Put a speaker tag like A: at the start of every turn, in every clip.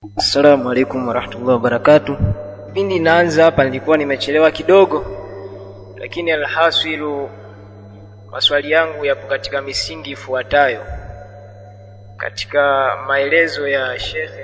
A: Assalamu alaikum warahmatullahi wabarakatuh. Pindi naanza hapa nilikuwa nimechelewa kidogo, lakini alhasilu maswali yangu yapo katika misingi ifuatayo. Katika maelezo ya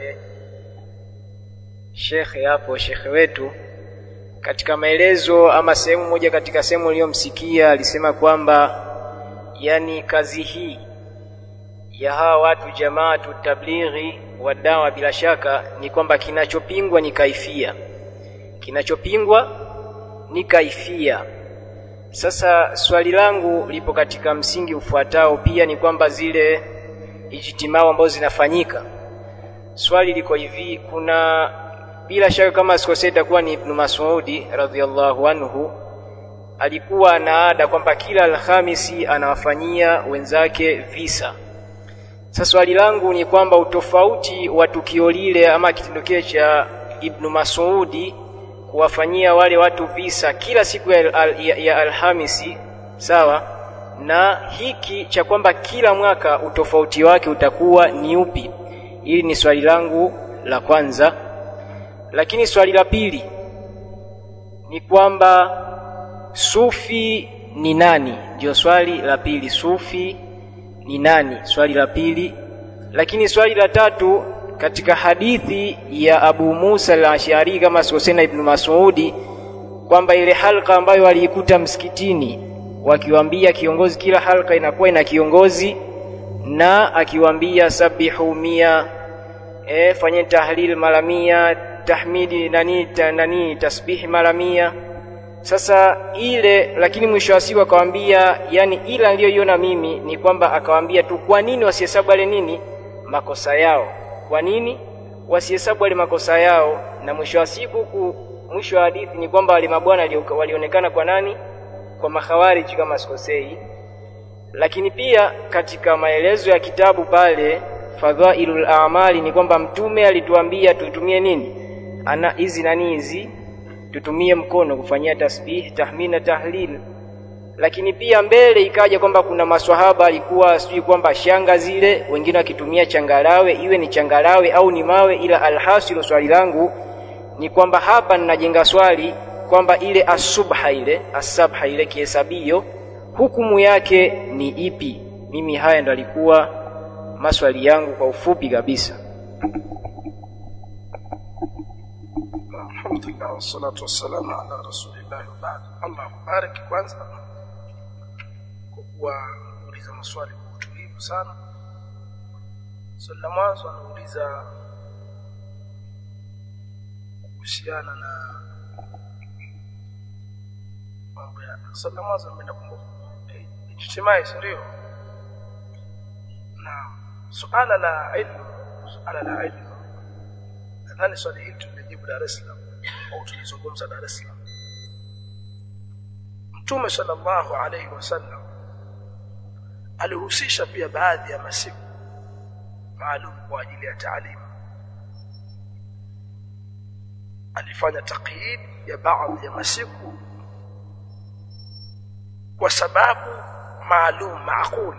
A: shekhe hapo, shekhe wetu katika maelezo ama sehemu moja katika sehemu niliyomsikia alisema kwamba yani kazi hii ya hawa watu jamaatu tablighi wa dawa bila shaka ni kwamba kinachopingwa ni kaifia. Kinachopingwa ni kaifia. Sasa swali langu lipo katika msingi ufuatao pia ni kwamba zile ijtimau ambazo zinafanyika. Swali liko hivi, kuna bila shaka kama sikosei itakuwa ni Ibn Mas'ud radhiyallahu anhu alikuwa na ada kwamba kila Alhamisi anawafanyia wenzake visa. Sasa swali langu ni kwamba utofauti wa tukio lile ama kitendo kile cha Ibn Mas'ud kuwafanyia wale watu visa kila siku ya Alhamisi, sawa, na hiki cha kwamba kila mwaka utofauti wake utakuwa ni upi? Hili ni swali langu la kwanza. Lakini swali la pili ni kwamba sufi ni nani? Ndio swali la pili, sufi ni nani? Swali la pili. Lakini swali la tatu, katika hadithi ya Abu Musa al-Ash'ari kama sikosena Ibn Mas'ud kwamba ile halqa ambayo aliikuta msikitini wakiwaambia kiongozi, kila halqa inakuwa ina kiongozi, na akiwaambia sabihu 100, fanyeni tahlil mara 100, tahmidi nani tasbihi mara 100. Sasa ile, lakini mwisho wa siku akawaambia, yani ila niliyoiona mimi ni kwamba akawaambia tu kwa nini wasihesabu wale nini makosa yao, kwa nini wasihesabu wale makosa yao. Na mwisho wa siku mwisho wa hadithi ni kwamba wale mabwana walionekana kwa nani? Kwa makhawarij kama sikosei. Lakini pia katika maelezo ya kitabu pale Fadhailul A'mali ni kwamba mtume alituambia tutumie nini hizi tutumie mkono kufanyia tasbih, tahmid na tahlil. Lakini pia mbele ikaja kwamba kuna maswahaba alikuwa sijui kwamba shanga zile wengine wakitumia changarawe, iwe ni changarawe au ni mawe. Ila alhasilu swali langu ni kwamba hapa ninajenga swali kwamba ile asabha ile kihesabio hukumu yake ni ipi? Mimi haya ndo alikuwa maswali yangu kwa ufupi kabisa.
B: Alhamdulillah wassalatu wassalamu ala rasulillah wa ba'd. Allah mubariki kwanza kwa kuuliza maswali kwa utulivu sana. Swali la mwanzo anauliza kuhusiana na mambo ya swali la mwanzo nimekumbuka ijtimai, ndio na suala la ilmu. Nadhani swali hili tumejibu Dar es Salaam au tulizungumza Dar es Salaam. Mtume sallallahu alayhi wasallam alihusisha pia baadhi ya masiku maalum kwa ajili ya taalimu. Alifanya taqyid ya baadhi ya masiku kwa sababu maalum maakuli.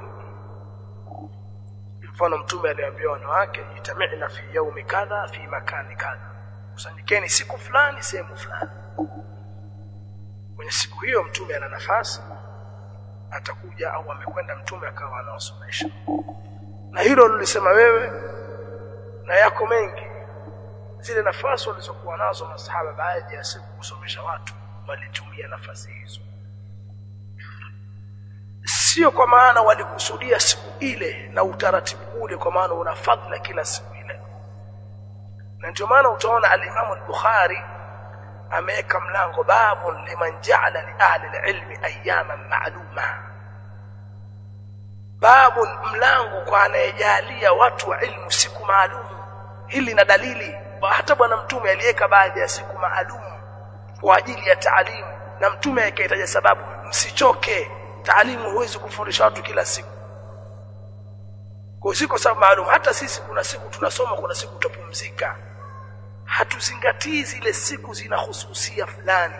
B: Mfano mtume aliambia wanawake itamina fi yaumi kadha fi makani kadha, kusanyikeni siku fulani sehemu fulani. Kwenye siku hiyo mtume ana nafasi, atakuja au amekwenda mtume akawa anawasomesha. Na hilo nilisema wewe na yako mengi, zile nafasi walizokuwa nazo masahaba baadhi ya siku kusomesha watu walitumia nafasi hizo. Sio kwa maana walikusudia siku ile na utaratibu ule kwa maana una fadhila kila siku ile. Na ndio maana utaona al-Imam al-Bukhari ameweka mlango babu liman ja'ala li ahli al-ilmi ayyaman ma'luma. Babu mlango kwa anayejalia watu wa ilmu siku maalum. Hili na dalili hata bwana mtume aliweka baadhi ya siku maalum kwa ajili ya taalimu, na mtume akaitaja sababu, msichoke. Taalimu huwezi kufundisha watu kila siku. Kwa siku sababu maalum. Hata sisi kuna siku tunasoma, kuna siku tutapumzika. Hatuzingatii zile siku zina hususia fulani.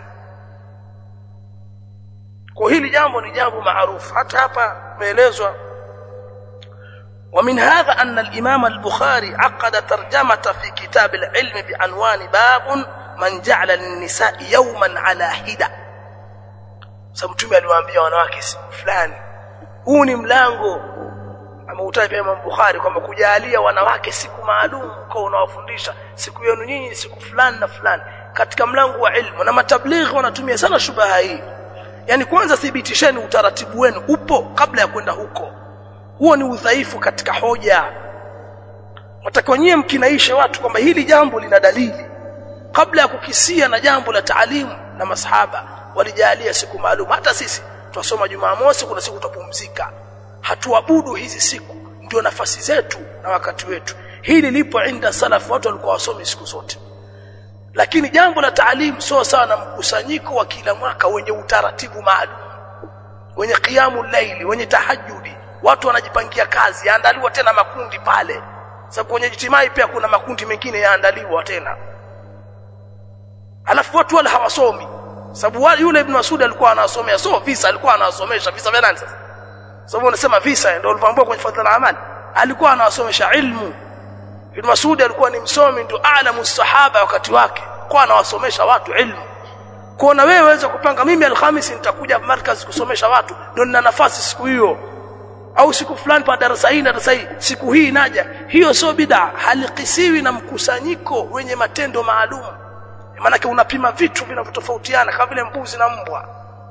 B: Kwa hili jambo ni jambo maarufu. Hata hapa maelezwa ومن هذا أن الإمام البخاري عقد ترجمة في كتاب العلم بعنوان باب من جعل للنساء يوما على حدة. Mtume aliwaambia wanawake siku fulani. Huu ni mlango ameutaja Imam Bukhari kwamba kujalia wanawake siku maalum kwa unawafundisha siku yenu nyinyi siku fulani na fulani katika mlango wa ilmu. Na matablighi wanatumia sana shubaha hii. Yani kwanza thibitisheni utaratibu wenu upo kabla ya kwenda huko. Huo ni udhaifu katika hoja. Mtakiwa nyie mkinaisha watu kwamba hili jambo lina dalili kabla ya kukisia na jambo la taalimu. Na masahaba walijalia siku maalum. Hata sisi tunasoma Jumamosi, kuna siku tutapumzika, hatuabudu hizi siku, ndio nafasi zetu na wakati wetu. Hili lipo inda salaf, watu walikuwa wasomi siku zote. Lakini jambo la taalimu sio sawa na mkusanyiko wa kila mwaka wenye utaratibu maalum, wenye qiyamul layli, wenye tahajjudi. Watu wanajipangia kazi, yaandaliwa tena makundi pale. Sababu kwenye jitimai pia kuna makundi mengine yaandaliwa tena. Alafu watu wala hawasomi. Sababu yule Ibn Mas'ud alikuwa anasomea visa, alikuwa anasomesha visa vya nani sasa? Sababu unasema visa ndio ulivyoambiwa kwenye fadhila amali. Alikuwa anasomesha ilmu. Ibn Mas'ud alikuwa ni msomi, ndio aalamu sahaba wakati wake. Kwa anawasomesha watu ilmu. Kwa na wewe waweza kupanga mimi Alhamisi nitakuja markazi kusomesha watu, ndio nina nafasi siku hiyo. Au siku fulani pa darasa hii na darasa hii, siku hii naja. Hiyo sio bid'a, halikisiwi na mkusanyiko wenye matendo maalum. Maana yake unapima vitu vinavyotofautiana kama vile mbuzi na mbwa.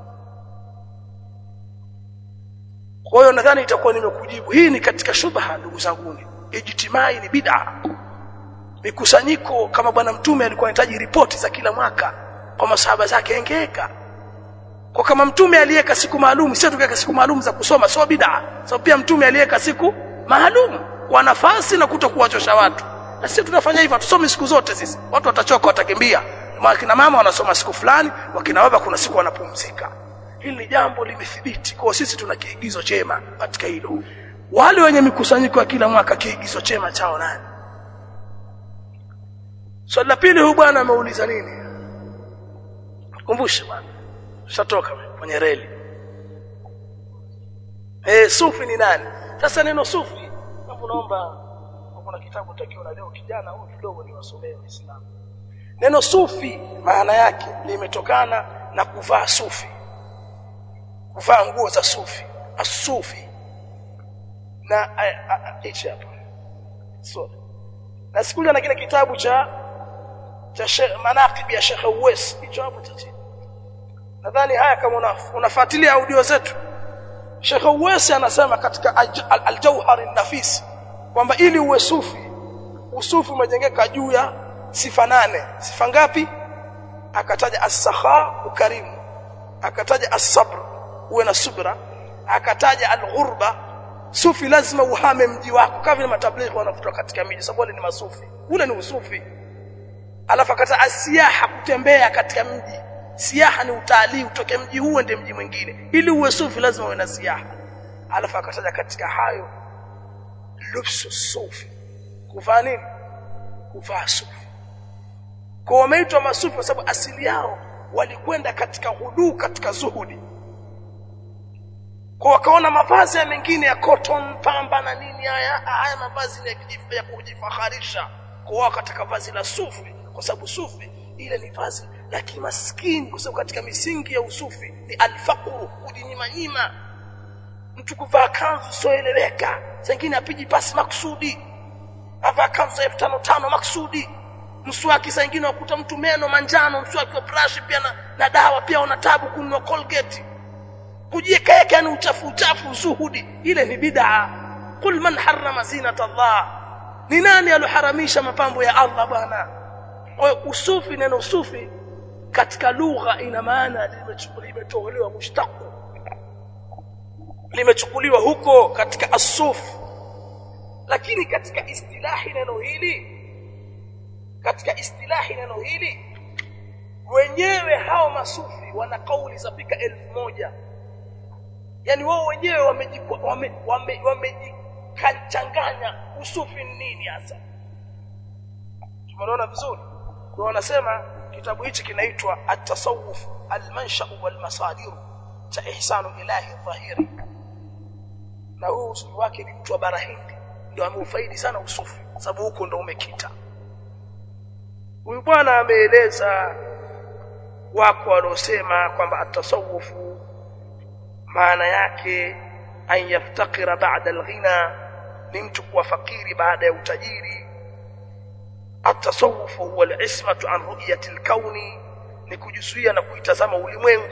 B: Kwa hiyo nadhani itakuwa nimekujibu. Hii ni katika shubha ndugu zangu. Ijtimai ni bid'a. Mikusanyiko kama bwana mtume alikuwa anahitaji ripoti za kila mwaka kwa masahaba zake engeka. Kwa kama mtume aliweka siku maalum, sio tukaweka siku maalum za kusoma, sio bid'a. Sababu pia mtume aliweka siku maalum kwa nafasi na kutokuwachosha watu. Na sisi tunafanya hivyo, tusome siku zote sisi. Watu watachoka, watakimbia. Kina mama wanasoma siku fulani, wakina baba kuna siku wanapumzika. Hili ni jambo limethibiti. Kwa sisi tuna kiigizo chema katika hilo. Wale wenye mikusanyiko ya kila mwaka kiigizo chema chao nani? Swali la pili, huyu bwana ameuliza nini? Kumbushe bwana. Shatoka kwenye reli. Sufi ni nani? Sasa neno sufi, naomba kuna kitabu takiona leo kijana huyu kidogo ni wasomee Uislamu. Neno sufi maana yake limetokana na kuvaa sufi. Kuvaa nguo za sufi, as-sufi. Na hichi hapa. So, na sikuja na kile kitabu cha manaqib ya Sheikh Uwais, hicho hapo tati. Nadhani haya kama unafuatilia audio zetu. Sheikh Uwais anasema katika al-Jawhar an-Nafis kwamba ili uwe sufi, usufi umejengeka juu ya sifa 8. Sifa ngapi? Akataja as-sakha, ukarimu. Akataja as-sabr, uwe na subra. Akataja al-ghurba, sufi lazima uhame mji wako. Kama vile matablighi wanafuta katika miji, sababu wale ni masufi. Ule ni usufi. Alafu akataja as-siyaha, kutembea katika mji. Siyaha ni utalii, utoke mji huu ende mji mwingine. Ili uwe sufi lazima uwe na siyaha. Alafu akataja katika hayo lubsu sufi, kuvaa nini? Kuvaa sufi. Kwa wameitwa masufi kwa sababu asili yao walikwenda katika hudu, katika zuhudi. Kwa wakaona mavazi mengine ya cotton, pamba na nini, haya mavazi ni ya kujifaharisha. Kwa wakataka vazi la sufi kwa sababu sufi ile ni vazi la kimaskini, kwa sababu katika misingi ya usufi ni al-faqru, kujinyima. Mtu kuvaa kanzu soeleweka, zingine apiji pasi maksudi, avaa kanzu 5,500 maksudi. Mswaki zingine wakuta mtu meno manjano, mswaki wa brush pia na dawa pia una tabu kununua Colgate. Kujieka ni uchafu zuhudi, ile ni bid'a. Qul man harrama zinata Allah, ni nani aloharamisha mapambo ya Allah bwana? Kwa usufi, neno usufi katika lugha ina maana limetolewa mushtaq, limechukuliwa huko katika as-suf. Lakini katika istilahi neno hili wenyewe hao masufi wana kauli za pika 1000. Yani wao wenyewe wamejikachanganya usufi nini hasa. Tumeona vizuri. Kwa wanasema kitabu hichi kinaitwa At-Tasawuf Al-Mansha' wal-Masadir cha Ihsanu Ilahi Dhahiri. Na huu usufi wake ni mtu wa bara Hindi, ndio ameufaidi sana usufi, sababu huko ndio umekita. Huyu bwana ameeleza wako waliosema kwamba atasawufu maana yake an yaftakira ba'da al-ghina, ni mtu kuwa fakiri baada ya utajiri. Atasawufu huwa al-ismatu an ru'yati al-kauni, ni kujizuia na kuitazama ulimwengu.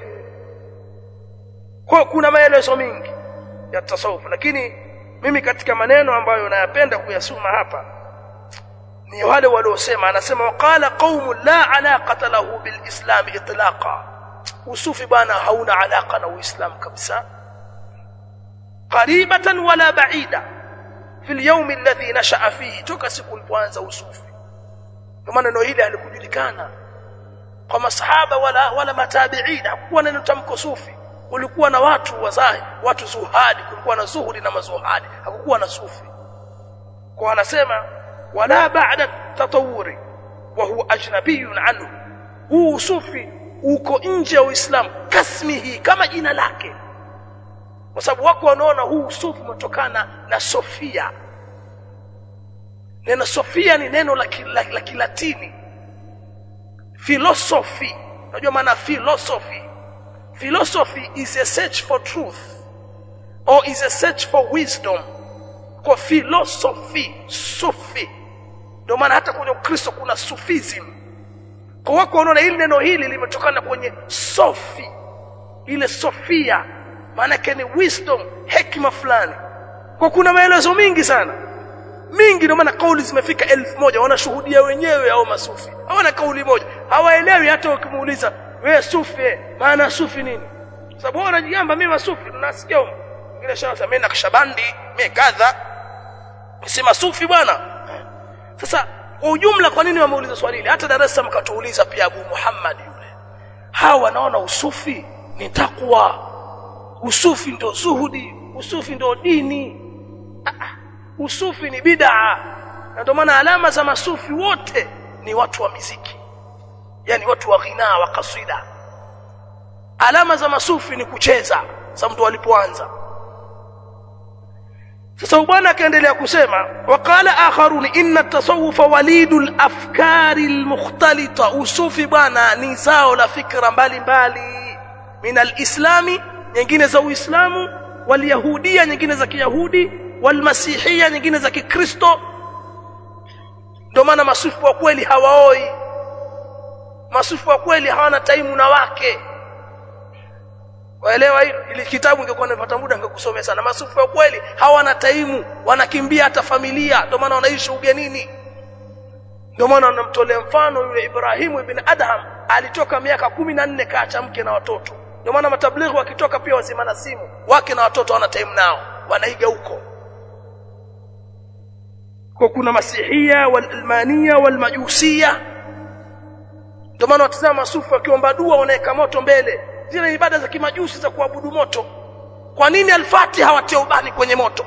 B: Kwa kuna maelezo mengi ya tasawuf, lakini mimi katika maneno ambayo nayapenda kuyasoma hapa ni wale waliosema, anasema waqala qaumun la alaqata lahu bil islam itlaqa, usufi bana hauna alaka na uislamu kabisa, qaribatan wala ba'ida fil yawm alladhi nasha'a fihi, toka siku ilipoanza usufi. Kwa maana neno hili halikujulikana kwa masahaba wala matabi'in, hakuwa neno tamko sufi. Kulikuwa na watu wazahi, watu zuhadi, kulikuwa na zuhudi na mazuhadi, hakukuwa na sufi. Kwa anasema wala ba'da tatawuri wa huwa ajnabiyun anhu, huu sufi uko nje ya Uislamu kasmihi, kama jina lake, kwa sababu wako wanaona huu sufi umetokana na Sofia. Neno Sofia ni neno la Kilatini, philosophy. Unajua maana philosophy? Philosophy is a search for truth or is a search for wisdom. Kwa philosophy, sufi, ndio maana hata kwenye Ukristo kuna sufism. Kwa wako wanaona hili neno hili limetokana kwenye Sofi, ile Sofia maana yake ni wisdom, hekima fulani. Kwa kuna maelezo mingi sana, mingi, ndio maana kauli zimefika 1000. Wanashuhudia wenyewe hao masufi, hawana kauli moja, hawaelewi. Hata ukimuuliza wewe sufi, maana sufi nini, sababu wao wanajigamba mimi masufi, tunasikia wengine shawasa mimi nakashabandi, mimi kadha, sema sufi bwana. Sasa kwa ujumla, kwa nini wameuliza swali hili? Hata Dar es Salaam katuuliza pia Abu Muhammad yule. Hawa wanaona usufi ni takwa, usufi ndio zuhudi, usufi ndio dini. Usufi ni bid'a. Na ndio maana alama za masufi wote ni watu wa muziki, yani watu wa ghina wa kasida. Alama za masufi ni kucheza, sababu ndio walipoanza. Sasa bwana akaendelea kusema, waqala akharun inna at-tasawuf walidul afkari al-mukhtalita, usufi bwana ni zao la fikra mbalimbali, min al-islami, nyingine za Uislamu, wal yahudia, nyingine za Kiyahudi, wal masihia, nyingine za Kikristo. Ndio maana masufi wa kweli hawaoi, masufi wa kweli hawana taimu na wake. Waelewa hilo? Ili kitabu ningekuwa nimepata muda ningekusomea sana. Masufi wa kweli hawana taimu, wanakimbia hata familia, ndio maana wanaishi ugenini. Ndio maana namtolea mfano yule Ibrahimu ibn Adham, alitoka miaka 14 kaacha mke na watoto. Ndio maana matablighi wakitoka pia wazimana simu, wake na watoto wana taimu nao, wanaiga huko. Kwa kuna masihia wal almania wal majusia. Ndio maana watazama masufi wakiomba dua wanaweka moto mbele, zile ibada za kimajusi za kuabudu moto. Kwa nini al-Fatiha watia ubani kwenye moto?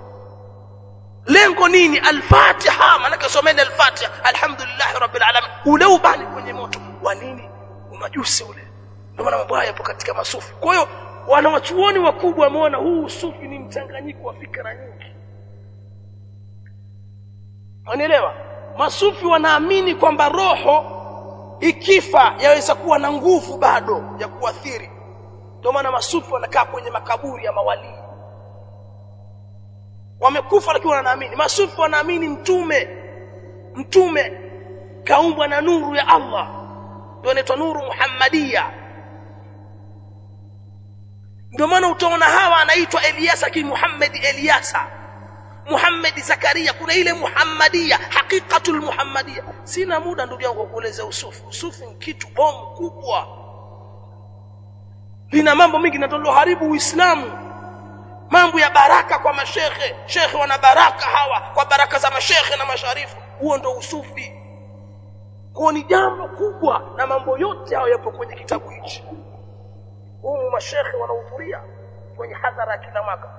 B: Lengo nini? Al-Fatiha maana someni al-Fatiha alhamdulillah rabbil alamin, ule ubani kwenye moto wa nini? Umajusi ule. Ndio maana mambo haya yapo katika masufi. Kwa hiyo wanawachuoni wakubwa wameona huu sufi ni mchanganyiko wa fikra nyingi. Unaelewa? Masufi wanaamini kwamba roho ikifa yaweza kuwa na nguvu bado ya kuathiri. Ndio maana masufi wanakaa kwenye makaburi ya mawali, wamekufa lakini wanaamini. Masufi wanaamini mtume kaumbwa na nuru ya Allah, ndio inaitwa nuru Muhammadia. Ndio maana utaona hawa anaitwa Eliasa ki Muhammad Eliasa, Muhammad Zakaria, kuna ile Muhammadia, hakikatul Muhammadia. Sina muda ndugu yangu kueleza usufi. Usufi ni kitu bomu kubwa, lina mambo mengi na ndio haribu Uislamu. Mambo ya baraka kwa mashehe, shekhe wana baraka hawa kwa baraka za mashehe na masharifu, huo ndio usufi. Kwa ni jambo kubwa, na mambo yote hayo yapo kwenye kitabu hichi. Huo mashehe wanahudhuria kwenye hadhara kila mwaka.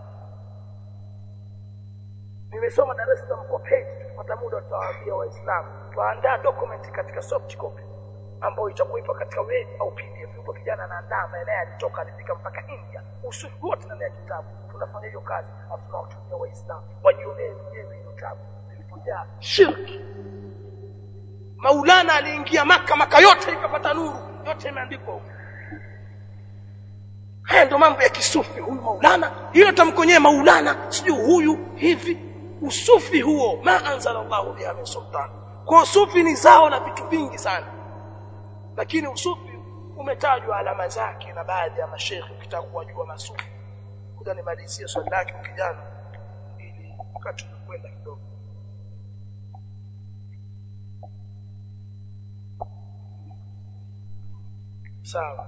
B: Nimesoma Dar es Salaam kwa page, tupata muda tutawaambia Waislamu tuandaa document katika soft copy. ambao itakuipa katika web au PDF. Yuko kijana anaandaa naye alitoka alifika mpaka India. Usufi wote ndani ya kitabu. Tunafanya hiyo kazi afu tunawatumia Waislamu wajionee wenyewe hiyo kitabu. Ilipojaa shirki. Maulana aliingia Maka yote ikapata nuru. Yote imeandikwa huko. Haya ndio mambo ya kisufi. Huyu Maulana, hiyo tamkonye Maulana, sio huyu hivi. Usufi huo ma anzala Allahu biha min sultan. Kwa usufi ni zao na vitu vingi sana. Lakini usufi umetajwa alama zake na baadhi ya mashaikh ukitaka kujua masufi. Kuja nimalizie swali lake kijana ili wakati tukwenda kidogo. Sawa.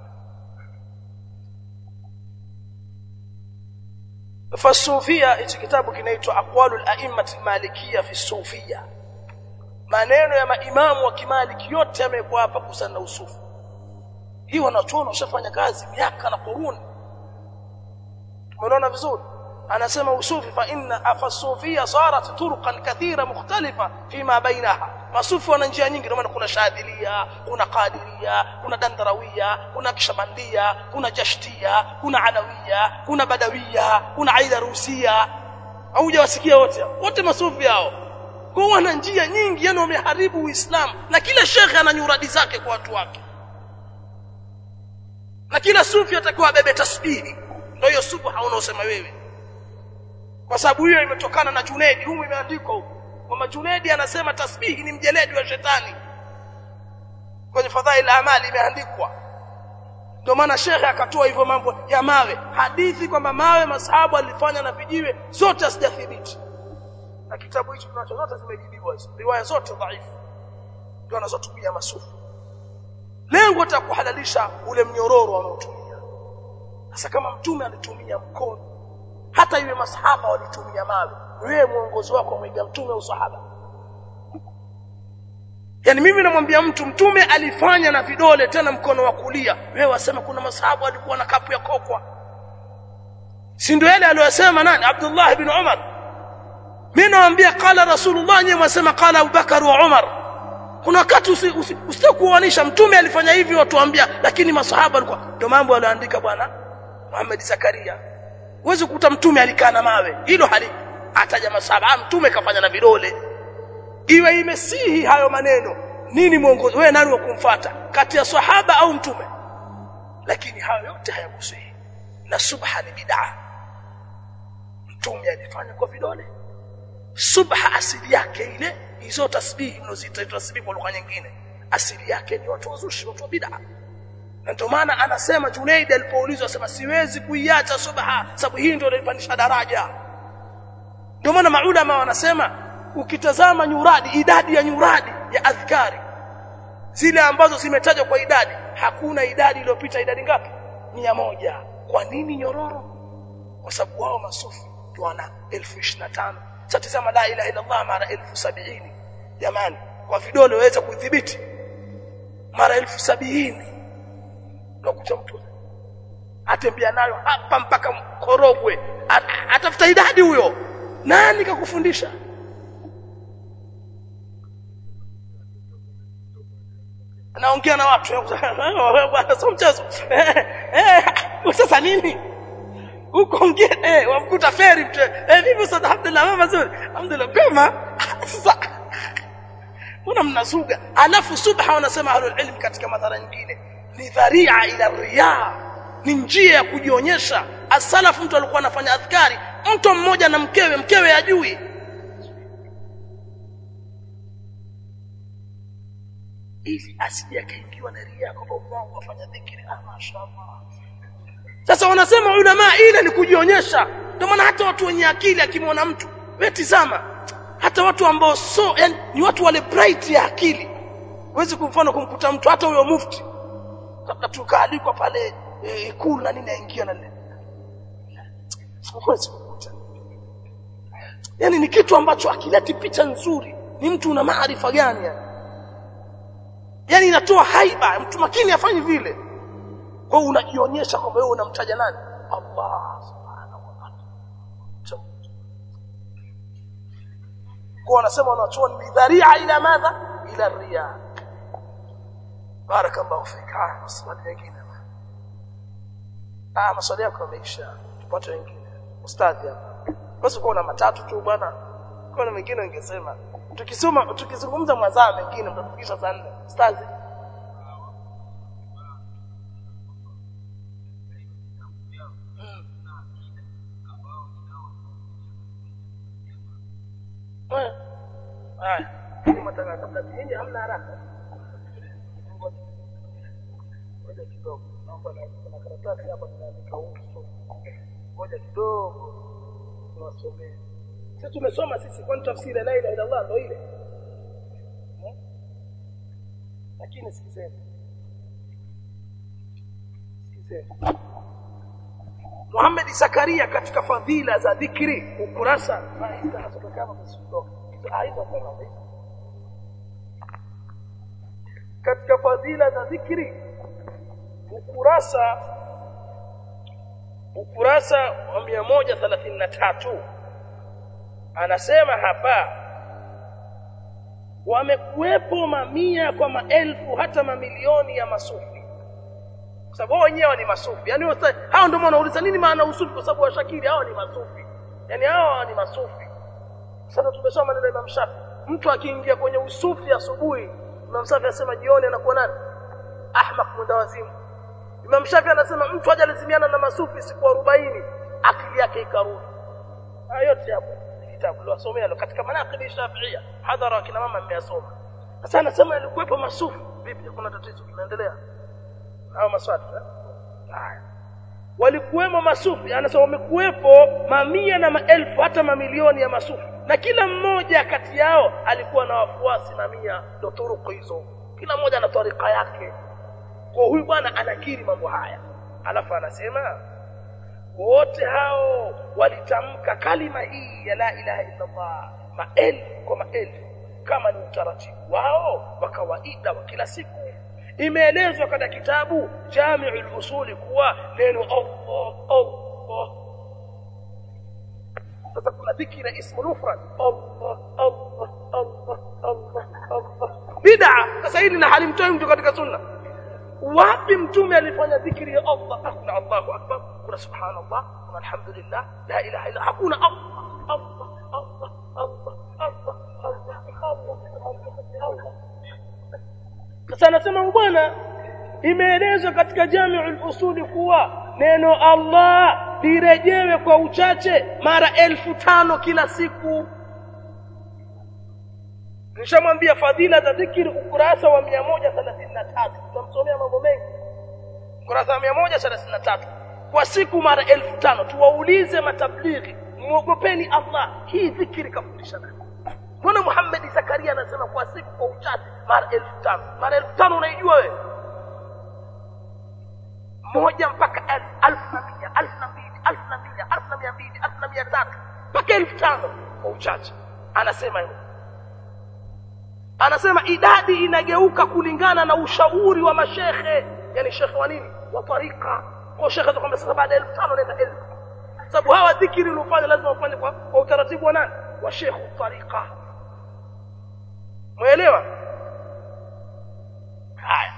B: Fasufia hichi kitabu kinaitwa Aqwalul A'immat Malikiyya fi Sufiyya. Maneno ya maimamu wa Kimaliki yote yamekuwa hapa kuhusiana na usufi. Hii wanachuoni washafanya kazi miaka na kuruni. Tumeona vizuri. Anasema usufi fa inna afasufiyya sarat turqan kathira mukhtalifa fima bainaha. Masufi wana njia nyingi, ndio maana kuna Shadhilia, kuna Qadiria, kuna Dandarawia, kuna Kishabandia, kuna Jashtia, kuna Alawia, kuna Badawia, kuna Aidarusia. Haujawasikia wote masufi hao. Kwa wana njia nyingi, yani wameharibu Uislamu, na kila shekhe ana nyuradi zake kwa watu wake. Na kila sufi atakuwa abebe tasbihi. Ndio hiyo subha unaosema wewe. Kwa sababu hiyo imetokana na Junaidi, humu imeandikwa huko. Kwamba Junaidi anasema tasbihi ni mjeledi wa shetani. Kwenye Fadhail Amali imeandikwa. Ndio maana shekhe akatoa hivyo mambo ya mawe. Hadithi kwamba mawe masahaba walifanya na vijiwe zote hazijathibiti. Na kitabu hicho tunacho zote zimejibiwa hizo. Riwaya zote dhaifu. Ndio anazotumia masufi. Lengo la kuhalalisha ule mnyororo wanaotumia. Sasa kama mtume alitumia mkono, hata iwe masahaba walitumia mawe, wewe muongozo wako mwiga mtume au sahaba? Yani mimi namwambia mtu mtume alifanya na vidole tena mkono wa kulia, wewe wasema kuna masahaba walikuwa na kapu ya kokwa. Si ndio yale aliyosema nani? Abdullah ibn Umar. Mimi naambia qala Rasulullah, nyewe wasema qala Abubakar wa Umar. Kuna wakati usitakuoanisha mtume alifanya hivi watuambia, lakini masahaba walikuwa. Ndio mambo aliyoandika bwana Muhammad Zakaria. Uweze kukuta mtume alikaa na mawe, hilo hali ataja masahaba, mtume kafanya na vidole. Iwe imesihi hayo maneno, nini mwongozo? Wewe nani wa kumfuata kati ya sahaba au mtume? Lakini hayo yote hayakusihi. Na subha ni bid'a. Mtume alifanya kwa vidole. Subha asili yake ile, hizo tasbihi mnazita tasbihi kwa lugha nyingine, asili yake ni watu wazushi, watu wa bid'a. Na ndio maana anasema Junaid alipoulizwa asema siwezi kuiacha subha sababu hii ndio inanipandisha daraja. Ndio maana maulama wanasema ukitazama nyuradi, idadi ya nyuradi ya adhkari zile ambazo zimetajwa kwa idadi, hakuna idadi iliyopita idadi ngapi? 100. Kwa nini nyororo? Kwa sababu wao masufi ndio wana 1025. Sasa tazama la ilaha illa Allah mara 1070. Jamani, kwa vidole waweza kudhibiti mara 1070. Ndio mtu atembea nayo hapa mpaka Korogwe, atafuta idadi huyo. Nani kakufundisha? Naongea na watu bwana, sio mchezo. Sasa nini? Uko ongea wamkuta feri mtu. Vipi sasa? Alhamdulillah mama nzuri. Alhamdulillah kama sasa kuna mnazuga. Alafu subha wanasema ahlul ilm katika madhara nyingine ni dharia ila riya, ni njia ya kujionyesha. As-salaf mtu alikuwa anafanya adhkari, mtu mmoja na mkewe ajui. Ili asije akaingiwa na riya kwamba Mungu afanya dhikri. Mashaallah. Sasa wanasema ulama ile ni kujionyesha. Ndio maana hata watu wenye akili akimwona mtu, wewe tizama, hata watu ambao yani ni watu wale bright ya akili, huwezi kumfano kumkuta mtu hata huyo mufti labda tukaalikwa pale Ikulu na nini aingia na nini. Huwezi kukuta. Yani ni kitu ambacho akileti picha nzuri. Ni mtu una maarifa gani yani? Yani inatoa haiba, mtu makini afanye vile. Kwa hiyo unajionyesha kwamba wewe unamtaja nani? Allah subhanahu wa ta'ala. Kwa wanasema wanachuoni bidharia ila madha? Ila riya. barakallahu fika. Maswali mengine maswali yako yameisha, tupate wengine. Ustadhi hapa basi uko na matatu tu bwana, kuna mengine ungesema tukizungumza mwazaa mengine mtafikisha saa 4. Ustadhi mtaka kabla nyinyi hamna haraka. Ngoja kidogo, naomba na karatasi hapa ninaandika uso. Ngoja kidogo tuwasomee. Sisi tumesoma sisi kwa tafsiri la ilaha illa Allah ndio ile. Lakini sikisema. Muhammad Zakaria katika fadhila za dhikri ukurasa katika fadhila za dhikri ukurasa wa 133 anasema hapa, wamekuwepo mamia kwa maelfu hata mamilioni ya masufi. Kwa sababu wenyewe ni masufi. Yaani hao ndio wanauliza nini maana usufi, kwa sababu washakiri hao ni masufi. Yaani hao ni masufi. Sasa tumesoma neno la Imam Shafi. Mtu akiingia kwenye usufi asubuhi, Imam Shafi anasema jioni anakuwa nani? Ahmaq mundawazimu. Imam Shafi anasema mtu hajalazimiana na masufi siku 40 akili yake ikarudi. Hayo yote hapo kitabu tuliosomea katika manaqib Shafi'ia. Hadhara kina mama mmeyasoma. Sasa anasema alikuwepo masufi. Vipi kuna tatizo tunaendelea? Hao maswali haya. Walikuwemo masufi, anasema wamekuwepo mamia na maelfu hata mamilioni ya masufi, na kila mmoja kati yao alikuwa na wafuasi mamia. Ndio turuku hizo, kila mmoja ana tarika yake. Kwa huyu bwana anakiri mambo haya, alafu anasema wote hao walitamka kalima hii ya la ilaha illa Allah maelfu kwa maelfu kama ni utaratibu wao wa kawaida wa kila siku. Imeelezwa katika kitabu Jami'ul Usul kuwa neno Allah. Sasa kuna dhikri na ismu mufrad Allah Allah Allah Allah Allah. Bid'a sasa hili na halimtoi mtu katika sunna. Wapi mtume alifanya dhikri ya Allah? Kuna Allahu akbar, kuna subhanallah, kuna alhamdulillah, la ilaha illa, hakuna Allah Allah Allah Allah Allah Allah Allah. Sasa anasema bwana, imeelezwa katika Jami'ul Usuli kuwa neno Allah lirejewe kwa uchache mara 1500 kila siku. Nishamwambia fadhila za dhikri ukurasa wa 133. Tutamsomea mambo mengi. Ukurasa wa 133. Kwa siku mara 1500. Tuwaulize matablighi, muogopeni Allah, hii dhikri kafundisha nani? Mbona Muhammad Zakaria anasema kwa siku kwa uchache mara 1500? Mara 1500 unaijua wewe? 1 mpaka 1000, 1100, 1200, 1200, 1200 mpaka 1500 kwa uchache. Anasema hivyo. Anasema idadi inageuka kulingana na ushauri wa mashekhe. Yani shekhe wa nini? Wa tarika. Kwa shekhe atakwambia sasa baada ya 1500 nenda 1000. Sababu hawa dhikri unafanya lazima ufanye kwa utaratibu wa nani? Wa shekhe wa tarika. Muelewa? Haya.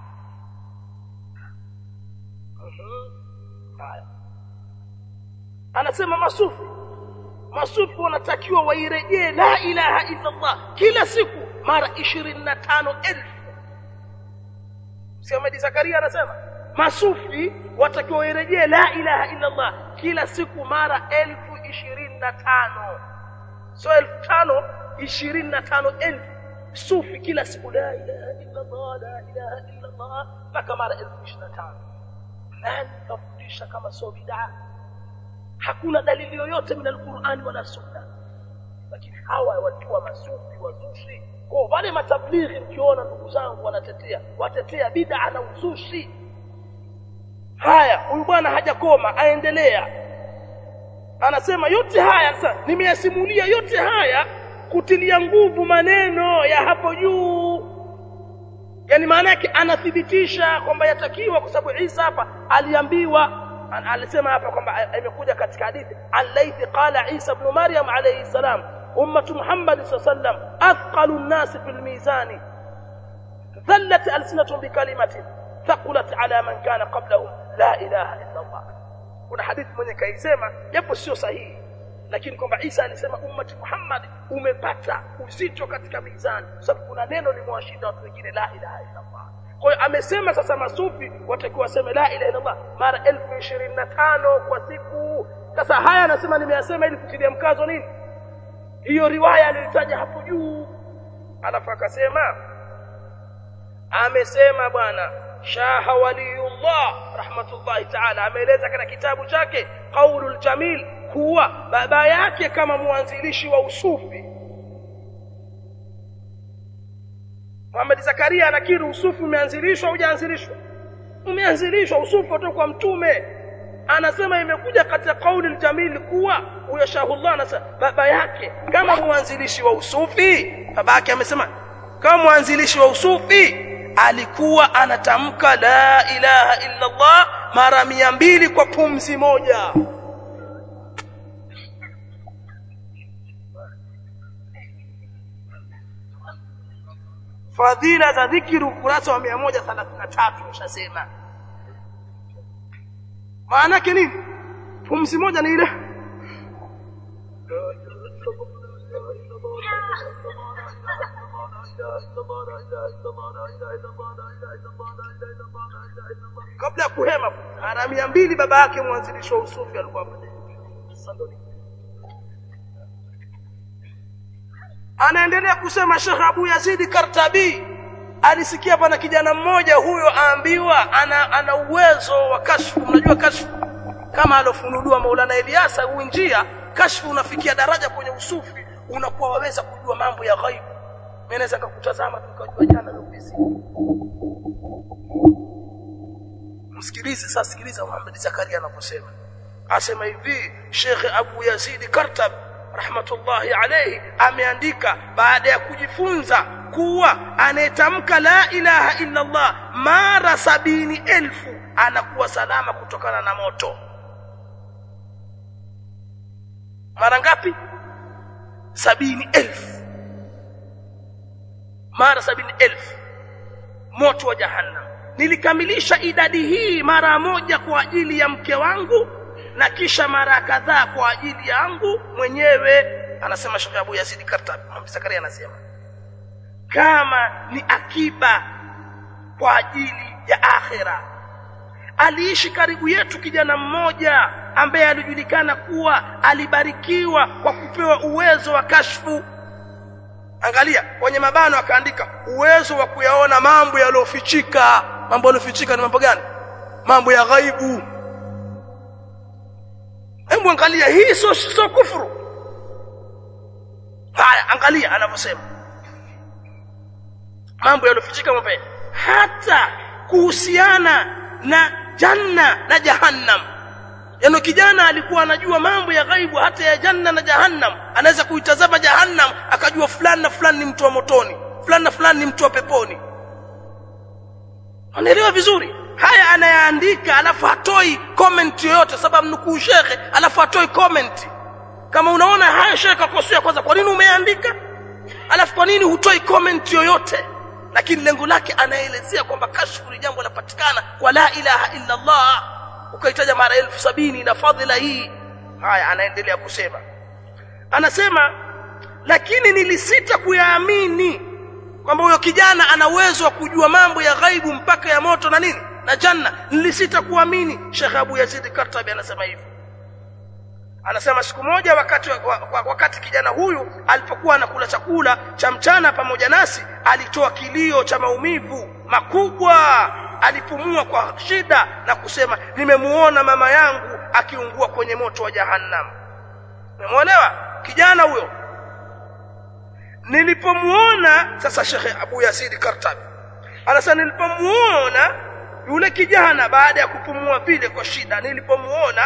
B: Haya. Anasema masufi wanatakiwa wairejee la ilaha illa Allah kila siku mara 25000. Muhammad Zakaria anasema masufi watakiwa wairejee la ilaha illa Allah kila siku mara 1025. So 1500, 25000 sufi kila siku la ilaha illa Allah, la ilaha illa Allah mpaka mara 1025. Nani kafundisha kama sio bid'a? Hakuna dalili yoyote min al-Qur'an wala sunna. Lakini hawa walikuwa masufi wazushi. Kwa wale matablighi mkiona ndugu zangu watetea bid'a na uzushi. Haya, huyu bwana hajakoma, aendelea. Anasema yote haya sasa nimeyasimulia yote haya kutilia nguvu maneno ya hapo juu. Yani maana yake anathibitisha kwamba yatakiwa, kwa sababu Isa hapa aliambiwa, alisema hapa kwamba imekuja katika hadithi al-Laythi qala Isa ibn Maryam alayhi salam ummatu Muhammad sallallahu alayhi wasallam athqalu an-nas fil mizani. dhallat alsinatun bikalimatin thaqulat ala man kana qablahum la ilaha illa Allah. Kuna hadithi mwenye kaisema japo sio sahihi, lakini kwamba Isa alisema ummati Muhammad umepata uzito katika mizani sababu kuna neno limewashinda watu wengine la ilaha illa Allah. Kwa hiyo amesema sasa masufi watakiwa waseme la ilaha illa Allah mara 1025 kwa siku. Sasa haya anasema nimeyasema ili kutilia mkazo nini hiyo riwaya alitaja hapo juu. Alafu akasema amesema bwana Shaha Waliullah rahmatullahi ta'ala ameeleza katika kitabu chake Qaulul Jamil kuwa baba yake kama mwanzilishi wa usufi Muhammad Zakaria anakiri usufi umeanzilishwa au hujaanzilishwa? Umeanzilishwa usufi kutoka kwa mtume. Anasema imekuja katika Qaulul Jamil kuwa huyo Shahullah anasema baba yake kama mwanzilishi wa usufi, baba yake amesema kama mwanzilishi wa usufi alikuwa anatamka la ilaha illa Allah mara 200 kwa pumzi moja. Fadhila za dhikri ukurasa wa 133 ushasema. Maana yake nini? Pumzi moja ni ile kabla kuhema mara 200 baba yake mwanzilishi wa usufi alikuwa hapo. Anaendelea kusema Sheikh Abu Yazid Kartabi alisikia bwana kijana mmoja huyo aambiwa ana uwezo wa kashfu. Mnajua kashfu kama alofunuliwa Maulana Ilyasa uinjia kashfu unafikia daraja kwenye usufi unakuwa waweza kujua mambo ya ghaibu. Mimi naweza kukutazama tukajua jana leo hizi. Msikilize sasa, sikiliza Muhammad Zakaria anaposema. Asema hivi Sheikh Abu Yazid Kartab rahmatullahi alayhi ameandika baada ya kujifunza kuwa anayetamka la ilaha illa Allah mara 70,000 anakuwa salama kutokana na moto. Mara ngapi? 70,000. Mara 70,000 moto wa jahannam. Nilikamilisha idadi hii mara moja kwa ajili ya mke wangu na kisha mara kadhaa kwa ajili yangu mwenyewe. Anasema Sheikh Abu Yazid Kartabi. Muhammad Zakaria anasema kama ni akiba kwa ajili ya akhira. Aliishi karibu yetu kijana mmoja ambaye alijulikana kuwa alibarikiwa kwa kupewa uwezo wa kashfu. Angalia kwenye mabano akaandika uwezo wa kuyaona mambo yaliyofichika. Mambo yaliyofichika ni mambo gani? Mambo ya ghaibu. Hebu angalia hii sio kufuru. Haya angalia anavyosema. Mambo yaliyofichika mambo hata kuhusiana na janna na jahannam. Yaani kijana alikuwa anajua mambo ya ghaibu hata ya janna na jahannam. Anaweza kuitazama jahannam akajua fulani na fulani ni mtu wa motoni, fulani na fulani ni mtu wa peponi. Anaelewa vizuri. Haya anayaandika alafu hatoi comment yoyote sababu nukuu shekhe alafu hatoi comment. Kama unaona haya shekhe akosea kwanza kwa nini umeandika? Alafu kwa nini hutoi comment yoyote? Lakini lengo lake anaelezea kwamba kashfu ni jambo linapatikana kwa la ilaha illa Allah. Ukaitaja mara 70,000 na fadhila hii. Haya anaendelea kusema. Anasema lakini nilisita kuyaamini kwamba huyo kijana ana uwezo wa kujua mambo ya ghaibu mpaka ya moto na nini na janna. Nilisita kuamini. Sheikh Abu Yazid Kartabi anasema hivyo. Anasema siku moja wakati kijana huyu alipokuwa anakula chakula cha mchana pamoja nasi alitoa kilio cha maumivu makubwa. Alipumua kwa shida na kusema nimemuona mama yangu akiungua kwenye moto wa jahannam. Umemuelewa kijana huyo? Nilipomuona sasa Sheikh Abu Yazid Kartabi anasema nilipomuona yule kijana baada ya kupumua vile kwa shida, nilipomuona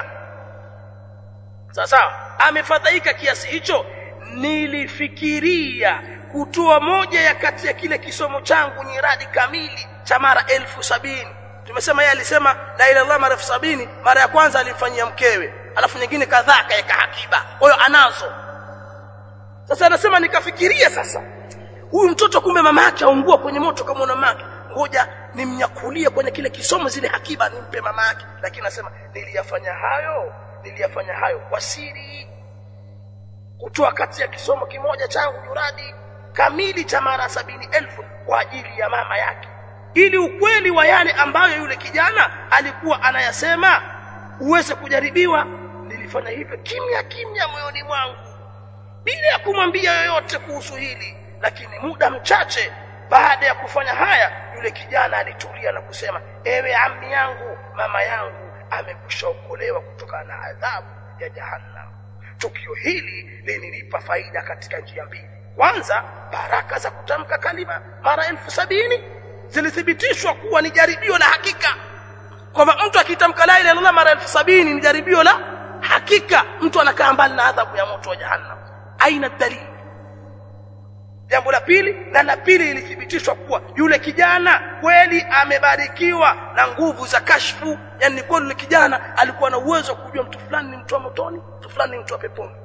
B: sasa amefadhaika kiasi hicho, nilifikiria kutoa moja ya kati ya kile kisomo changu nyiradi kamili cha mara 70,000. Tumesema yeye alisema la ilaha illallah mara 70,000. Mara ya kwanza alimfanyia mkewe, alafu nyingine kadhaa kaeka akiba. Kwa hiyo anazo. Sasa anasema nikafikiria sasa huyu mtoto kumbe mamake aungua kwenye moto kama mamake, ngoja nimnyakulie kwenye kile kisomo zile hakiba nimpe mamake. Lakini anasema niliyafanya hayo kwa siri, kutoa kati ya kisomo kimoja changu juradi kamili cha mara 70,000 kwa ajili ya mama yake, ili ukweli wa yale ambayo yule kijana alikuwa anayasema uweze kujaribiwa. Nilifanya hivyo kimya kimya moyoni mwangu bila ya kumwambia yoyote kuhusu hili. Lakini muda mchache baada ya kufanya haya, yule kijana alitulia na kusema, ewe ammi yangu, mama yangu amekwishaokolewa kutokana na adhabu ya jahannam. Tukio hili linilipa faida katika njia mbili. Kwanza, baraka za kutamka kalima mara 70,000 zilithibitishwa kuwa ni jaribio la hakika, kwamba mtu akitamka la ilaha illallah mara 70,000 ni jaribio la hakika, mtu anakaa mbali na adhabu ya moto wa jahannam. Aina dalili. Jambo la pili, na la pili ilithibitishwa kuwa yule kijana kweli amebarikiwa na nguvu za kashfu, yani kwa yule kijana alikuwa na uwezo wa kujua mtu fulani ni mtu wa motoni, mtu fulani ni mtu wa peponi.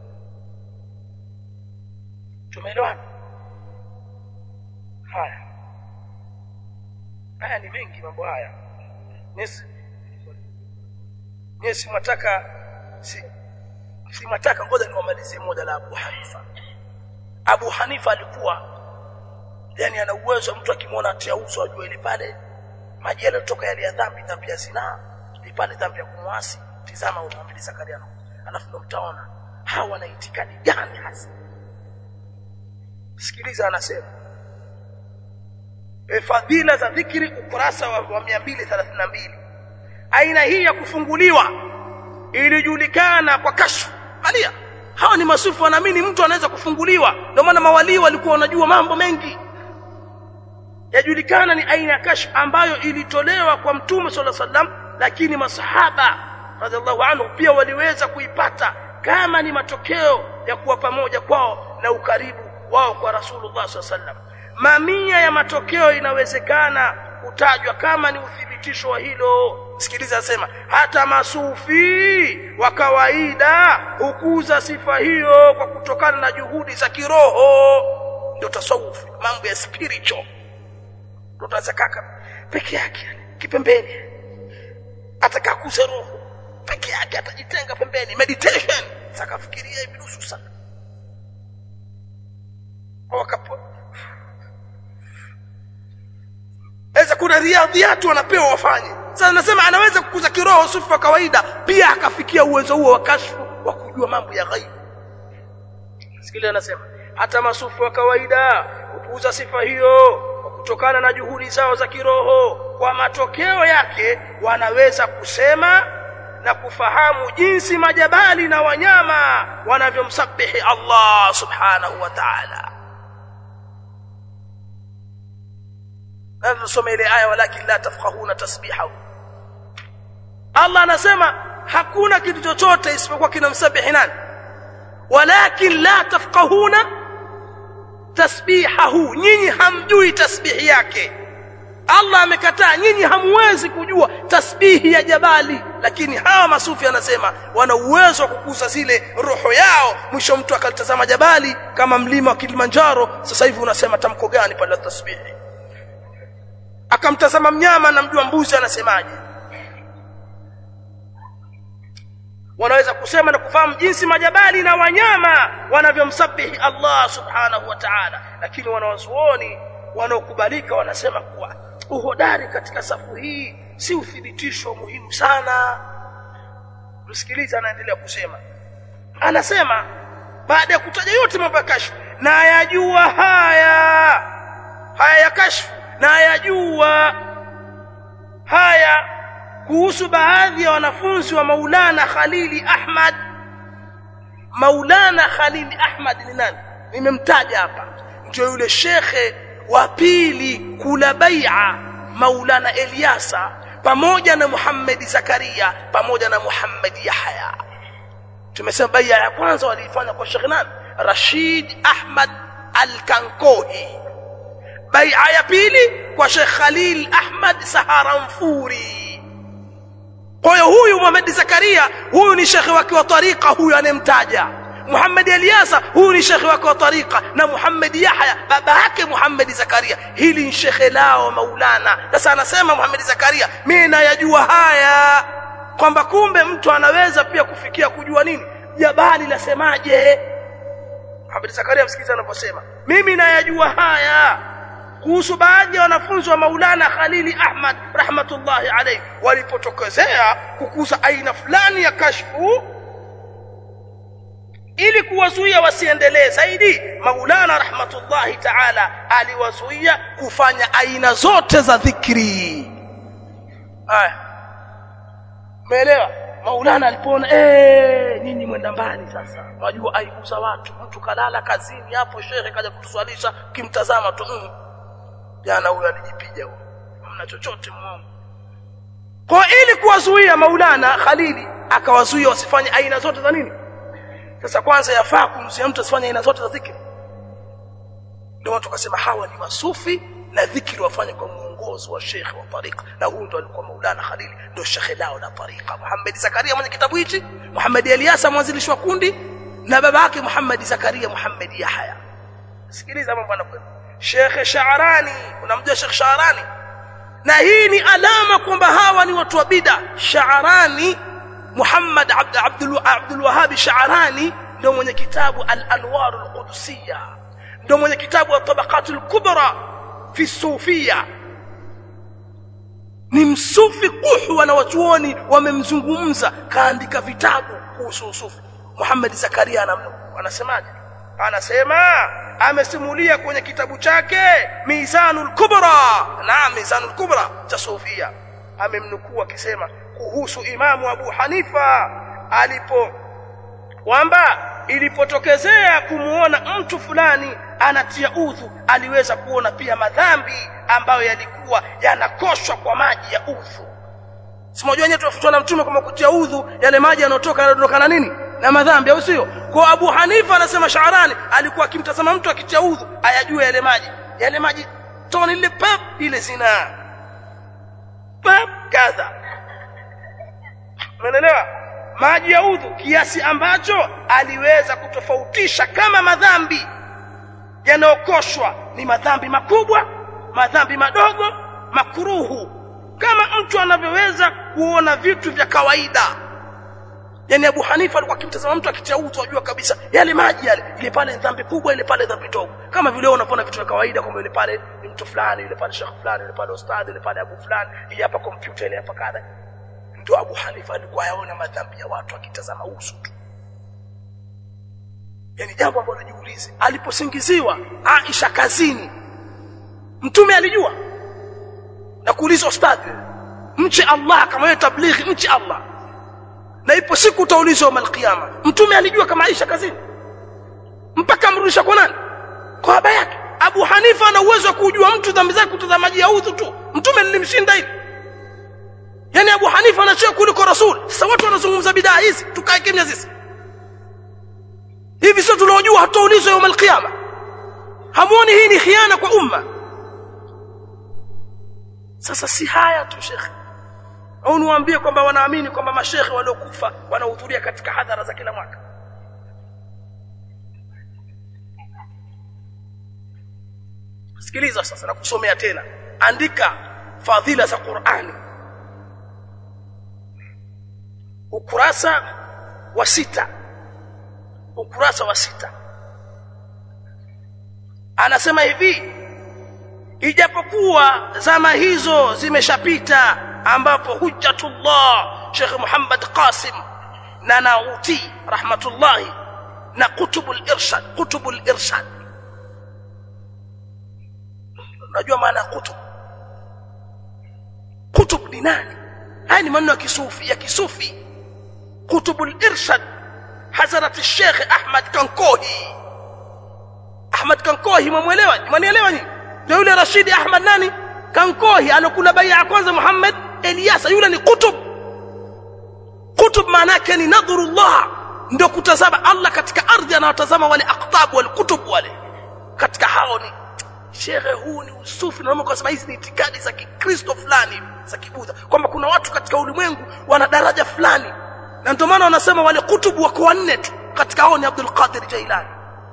B: Tumeelewana? Haya ni mengi mambo haya. Nesi mwataka ngoja niwamalizie moja la Abu Hanifa. Abu Hanifa alikuwa yani ana uwezo, mtu akimwona atia uso ajue ile pale maji yaliotoka yale ya dhambi ya zinaa, ile pale dhambi ya kumwasi. Tizama umwambie Zakaria, alafu ndo mtaona hawa na itikadi gani hasa. Sikiliza anasema, fadhila za dhikri, ukurasa wa 232. Aina hii ya kufunguliwa ilijulikana kwa kashfu. Angalia, hawa ni masufi wanaamini mtu anaweza kufunguliwa. Ndio maana mawali walikuwa wanajua mambo mengi. Yajulikana ni aina ya kashfu ambayo ilitolewa kwa Mtume sallallahu alaihi wasallam, lakini masahaba radhiallahu anhu pia waliweza kuipata kama ni matokeo ya kuwa pamoja kwao na ukaribu wao kwa Rasulullah sallallahu alaihi wasallam. Mamia ya matokeo inawezekana kutajwa kama ni uthibitisho wa hilo. Sikiliza asema, hata masufi wa kawaida hukuza sifa hiyo kwa kutokana na juhudi za kiroho. Ndio tasawuf, mambo ya spiritual. Ndio tazakaka peke yake kipembeni, atakakuza roho peke yake, atajitenga pembeni, meditation, sakafikiria hivi nusu sana wakapo. Eza kuna riadhiatu wanapewa wafanye. Sasa nasema anaweza kukuza kiroho sufi wa kawaida pia akafikia uwezo huo wa kashfu wa kujua mambo ya ghaibu. Sikiliza anasema, hata masufi wa kawaida hukuza sifa hiyo kutokana na juhudi zao za kiroho. Kwa matokeo yake wanaweza kusema na kufahamu jinsi majabali na wanyama wanavyomsabihi Allah subhanahu wa ta'ala. Nasoma ile aya, walakin la tafqahuna tasbihahu. Allah anasema hakuna kitu chochote isipokuwa kinamsabihi nani? Walakin la tafqahuna tasbihahu, nyinyi hamjui tasbihi yake. Allah amekataa, nyinyi hamwezi kujua tasbihi ya jabali. Lakini hawa masufi anasema wana uwezo wa kukuza zile roho yao. Mwisho mtu akalitazama jabali kama mlima wa Kilimanjaro, sasa hivi unasema tamko gani pale tasbihi? Akamtazama mnyama na mjua mbuzi anasemaje. Wanaweza kusema na kufahamu jinsi majabali na wanyama wanavyomsabihi Allah subhanahu wa ta'ala. Lakini wanawazuoni wanaokubalika wanasema kuwa uhodari katika safu hii si uthibitisho muhimu sana. Msikiliza anaendelea kusema. Anasema baada ya kutaja yote mambo ya kashfu, na yajua haya ya kashfu, na yajua haya kuhusu baadhi ya wanafunzi wa Maulana Khalili Ahmad. Maulana Khalili Ahmad ni nani? Nimemtaja hapa, ndio yule shekhe wa pili kula bai'a Maulana Eliasa pamoja na Muhammad Zakaria pamoja na Muhammad Yahya. Tumesema bai'a ya kwanza walifanya kwa Sheikh nani? Rashid Ahmad Al-Kankohi. Bai'a ya pili kwa Sheikh Khalil Ahmad Saharanfuri. Kwa hiyo huyu Muhammad Zakaria, huyu ni shekhe wake wa tariqa huyu anemtaja. Muhammad Ilyasa huyu ni shekhi wako wa tariqa, na Muhammad Yahya baba yake Muhammad Zakaria hili ni shekhi lao Maulana. Sasa anasema Muhammad Zakaria, mimi nayajua haya kwamba kumbe mtu anaweza pia kufikia kujua nini jabali lasemaje. Muhammad Zakaria msikiza anaposema mimi nayajua haya kuhusu baadhi ya wanafunzi wa Maulana Khalili Ahmad rahmatullahi alayhi walipotokezea kukuza aina fulani ya kashfu ili kuwazuia wasiendelee zaidi. Maulana rahmatullahi ta'ala aliwazuia kufanya aina zote za dhikri. Haya, umeelewa? Maulana alipoona nini mwenda mbali sasa, wajua aibu za watu, mtu kalala kazini hapo, shekhe kaja kutuswalisha, kimtazama tu jana huyo alijipiga huyo, hamna chochote muongo. Kwa ili kuwazuia Maulana Khalili akawazuia wasifanye aina zote za nini. Sasa kwanza yafaa kumzuia mtu asifanye aina zote za dhikri. Ndio watu wakasema hawa ni masufi na dhikri wafanye kwa muongozo wa shekhi wa tariqa, na huyo ndo alikuwa Maulana Khalili, ndio shekhi lao la tariqa. Muhammad Zakaria mwenye kitabu hichi, Muhammad Ilyasa mwanzilishi wa kundi, na baba yake Muhammad Zakaria Muhammad Yahya. Sikiliza mambo anakwenda Sheikh Sha'rani. Unamjua Sheikh Sha'rani? Na hii ni alama kwamba hawa ni watu wa bid'a. Sha'rani Muhammad Abdul Wahhab Sha'rani ndio mwenye kitabu Al-Anwar Al-Qudusiyya, ndio mwenye kitabu At-Tabaqatul Kubra fi Sufiyya. Ni msufi kuhu, wanawachuoni wamemzungumza, kaandika vitabu kuhusu usufi. Muhammad Zakaria anasemaje? Anasema amesimulia kwenye kitabu chake Mizanul Kubra, na Mizanul Kubra cha Sufia, amemnukuu akisema kuhusu Imamu Abu Hanifa kwamba ilipotokezea kumuona mtu fulani anatia udhu, aliweza kuona pia madhambi ambayo yalikuwa yanakoshwa kwa maji ya udhu. Simojua nyewe tunafutwa na mtume kama kutia udhu, yale maji yanatoka na nini? Na madhambi, au sio? Kwa Abu Hanifa anasema Sha'rani alikuwa akimtazama mtu akitia udhu ayajue yale maji toni ile pap ile zina pap kadha, umeelewa? Maji ya udhu kiasi ambacho aliweza kutofautisha kama madhambi yanaokoshwa ni madhambi makubwa, madhambi madogo, makruhu, kama mtu anavyoweza kuona vitu vya kawaida. Yani Abu Hanifa alikuwa akimtazama mtu akitia udhu ajua kabisa yale maji ile pale dhambi kubwa, ile pale dhambi ndogo, kama vile unapoona vitu vya kawaida kwamba ile pale ni mtu fulani, ile pale shekhi fulani, ile pale ustadhi, ile pale Abu fulani, ile hapa kompyuta, ile hapa kadha. Ndio Abu Hanifa alikuwa yaona madhambi ya watu akitazama uso tu. Yani jambo ambalo najiulize, aliposingiziwa Aisha kazini, mtume alijua? Na kuuliza ustadhi, mche Allah, kama wewe tablighi mche Allah, na ipo siku utaulizwa yawm al-qiyama, mtume alijua kama Aisha kazini? Mpaka amrudisha kwa nani? Kwa baba yake. Abu Hanifa ana uwezo wa kujua mtu dhambi zake kutazama maji ya udhu tu, mtume nilimshinda hivi. Yani Abu Hanifa anachea kuliko Rasul. Sasa watu wanazungumza bidaa hizi, tukae kimya sisi. Hivi sio tunaojua hataulizwa yawm al-qiyama? Hamuoni hii ni khiana kwa umma? Sasa si haya tu shekhi, au niwaambie kwamba wanaamini kwamba mashekhi waliokufa wanahudhuria katika hadhara za kila mwaka? Sikiliza sasa, na kusomea tena, andika fadhila za Qur'ani, ukurasa wa 6, ukurasa wa 6. Anasema hivi: ijapokuwa zama hizo zimeshapita, ambapo Hujjatullah Sheikh Muhammad Qasim na Nauti rahmatullahi na Qutubul Irshad. Unajua maana Qutub ni nani? Haya ni maneno ya kisufi. Qutubul Irshad Hazrat Sheikh Ahmad Kankohi. Ahmad Kankohi mwamuelewa? Mwanielewa nini? Ndio yule Rashid Ahmad nani? Kankohi alokula bai'a kwanza Muhammad Ilyasa, yule ni Qutub. Qutub maana yake ni nadhurullah, ndio kutazama Allah katika ardhi, anawatazama wale aqtab wal kutub wale. Katika hao ni shekhe, huu ni usufi. Na kwa sababu hizi ni itikadi za Kikristo fulani, za Kibudha, kwamba kuna watu katika ulimwengu wana daraja fulani, na ndio maana wanasema wale Qutub wako 4 tu. katika hao ni Abdul Qadir Jailani.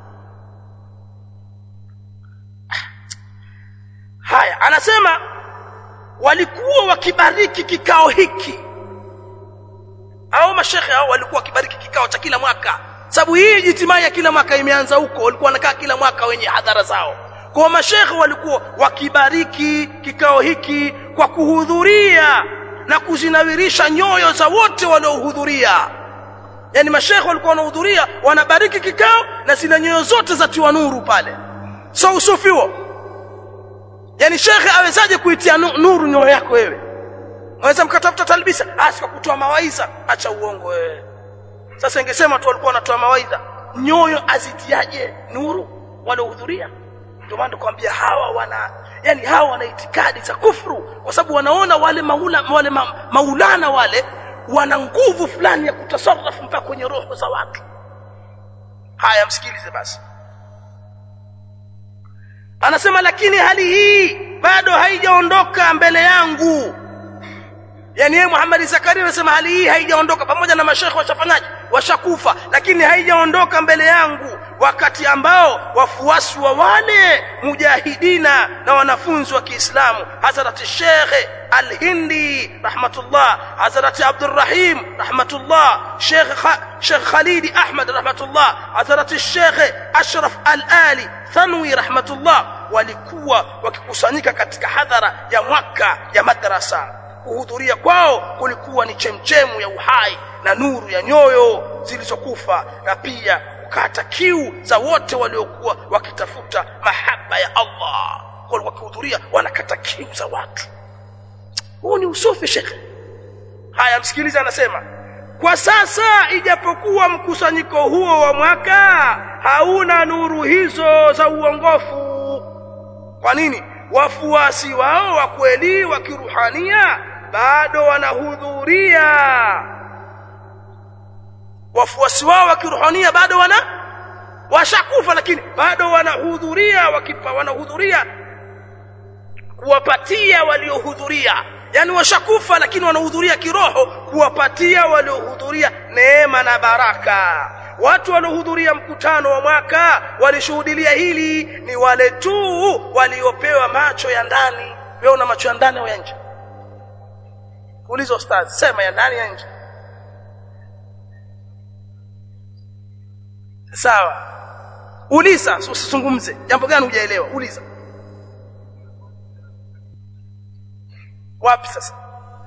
B: Haya, anasema walikuwa wakibariki kikao hiki, au mashekhe hao walikuwa wakibariki kikao cha kila mwaka, sababu hii ijtimai ya kila mwaka imeanza huko, walikuwa wanakaa kila mwaka wenye hadhara zao. Kwa mashekhe walikuwa wakibariki kikao hiki kwa kuhudhuria na kuzinawirisha nyoyo za wote waliohudhuria. Yani mashekhe walikuwa wanahudhuria, wanabariki kikao na zile nyoyo zote zatiwa nuru pale. So usufi huo, yani shekhe awezaje kuitia nuru nyoyo yako wewe? Mweza mkatafuta talbisa kwa kutoa mawaidha, acha uongo wewe. Sasa ingesema tu walikuwa wanatoa mawaidha, nyoyo azitiaje nuru waliohudhuria? Ndio maana tukwambia hawa wana itikadi za kufuru, kwa sababu wanaona wale maulana wale wana nguvu fulani ya kutasarrafu mpaka kwenye roho za watu. Haya, msikilize basi. Anasema lakini hali hii bado haijaondoka mbele yangu. Yani yeye Muhammad Zakaria anasema hali hii haijaondoka, pamoja na mashekhe washafanyaje, washakufa, lakini haijaondoka mbele yangu, wakati ambao wafuasi wa wale mujahidina na wanafunzi wa Kiislamu, Hazrat Sheikh Al-Hindi rahmatullah, Hazrat Abdurrahim rahmatullah, Sheikh Khalid Ahmad rahmatullah, Hazrat Sheikh Ashraf Al-Ali Thanwi rahmatullah, walikuwa wakikusanyika katika hadhara ya mwaka ya madrasa. Kuhudhuria kwao kulikuwa ni chemchemu ya uhai na nuru ya nyoyo zilizokufa, na pia kukata kiu za wote waliokuwa wakitafuta mahaba ya Allah. Kwa wakihudhuria wanakata kiu za watu. Huu ni usufi shekhe. Haya, msikilize, anasema kwa sasa ijapokuwa mkusanyiko huo wa mwaka hauna nuru hizo za uongofu. Kwa nini? Wafuasi wao wa kweli wa kiruhania bado wanahudhuria. Wafuasi wao wa kiruhania bado washakufa, lakini bado wanahudhuria, wanahudhuria kuwapatia waliohudhuria. Yani washakufa lakini wanahudhuria kiroho kuwapatia waliohudhuria neema na baraka. Watu waliohudhuria mkutano wa mwaka walishuhudia hili ni wale tu waliopewa macho ya ndani. Wewe una macho ya ndani au ya nje? Uliza ustaz, sema ya ndani ya nje. Sawa, uliza, usizungumze jambo gani hujaelewa, uliza. Wapi sasa?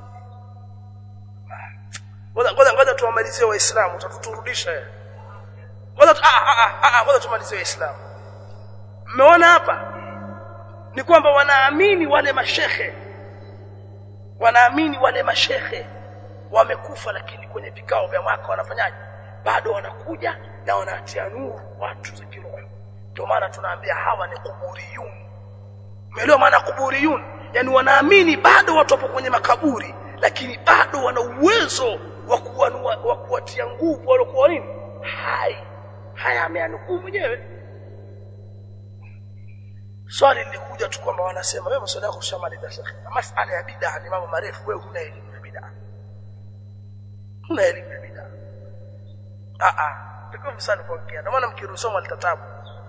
B: Ngoja tuamalizie Waislamu, utatuturudisha. Ngoja tumalizie Waislamu. Mmeona hapa ni kwamba wanaamini wale mashehe wamekufa, lakini kwenye vikao vya mwaka wanafanyaje? Bado wanakuja na wanatia nuru watu za kiroho. Ndio maana tunaambia hawa ni kuburiyun. Umeelewa maana kuburiyun? Yani wanaamini bado watu wapo kwenye makaburi, lakini bado wana uwezo wa kuwatia nguvu waliokuwa nini hai. Haya ameanukuu mwenyewe. Swali lilikuja tu kwamba wanasema wewe swali yako ushamaliza shekhi, masala ya bid'a ni mambo marefu, wewe huna elimu ya bid'a. Huna elimu ya bid'a. Ndio sana kuongea. Ndio maana mkiruhusu mtatabu.